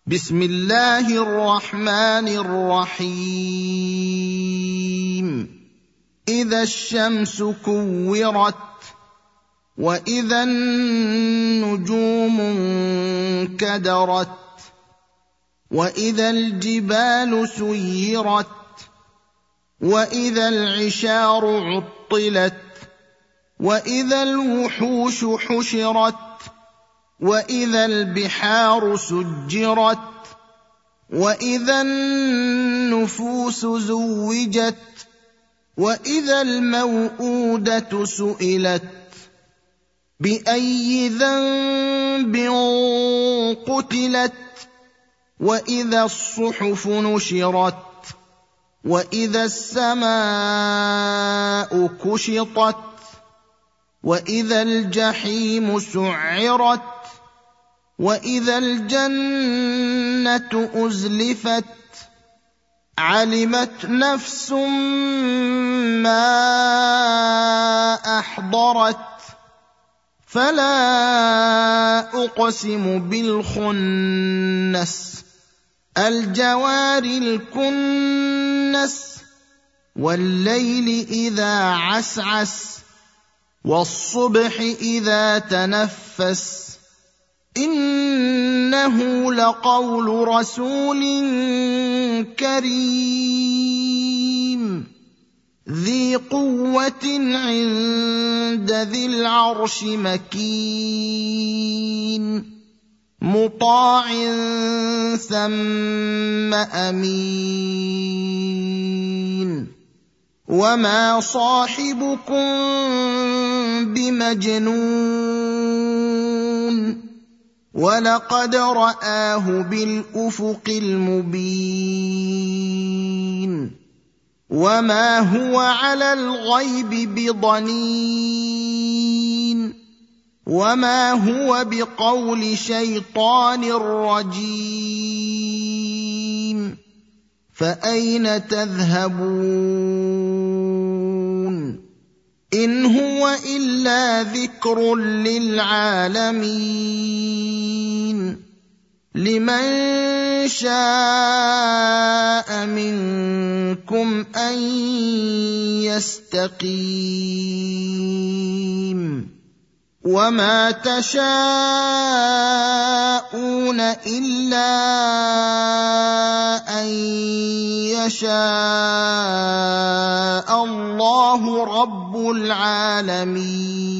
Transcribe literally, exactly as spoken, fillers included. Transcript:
بسم الله الرحمن الرحيم إذا الشمس كورت وإذا النجوم انكدرت وإذا الجبال سيرت وإذا العشار عطلت وإذا الوحوش حشرت وإذا البحار سجرت وإذا النفوس زوجت وإذا الموءودة سئلت بأي ذنب قتلت وإذا الصحف نشرت وإذا السماء كشطت وإذا الجحيم سعرت وإذا الجنة أزلفت علمت نفس ما أحضرت فلا أقسم بالخنس الجوار الكنس والليل إذا عسعس والصبح إذا تنفس إنه لقول رسول كريم ذي قوة عند ذي العرش مكين مطاع ثم أمين وما صاحبكم بمجنون ولقد رآه بالأفق المبين وما هو على الغيب بضنين وما هو بقول شيطان رجيم فأين تذهبون إن هو إلا ذكر للعالمين لمن شاء منكم أن يستقيم وما تشاءون إلا أن يشاء الله رب العالمين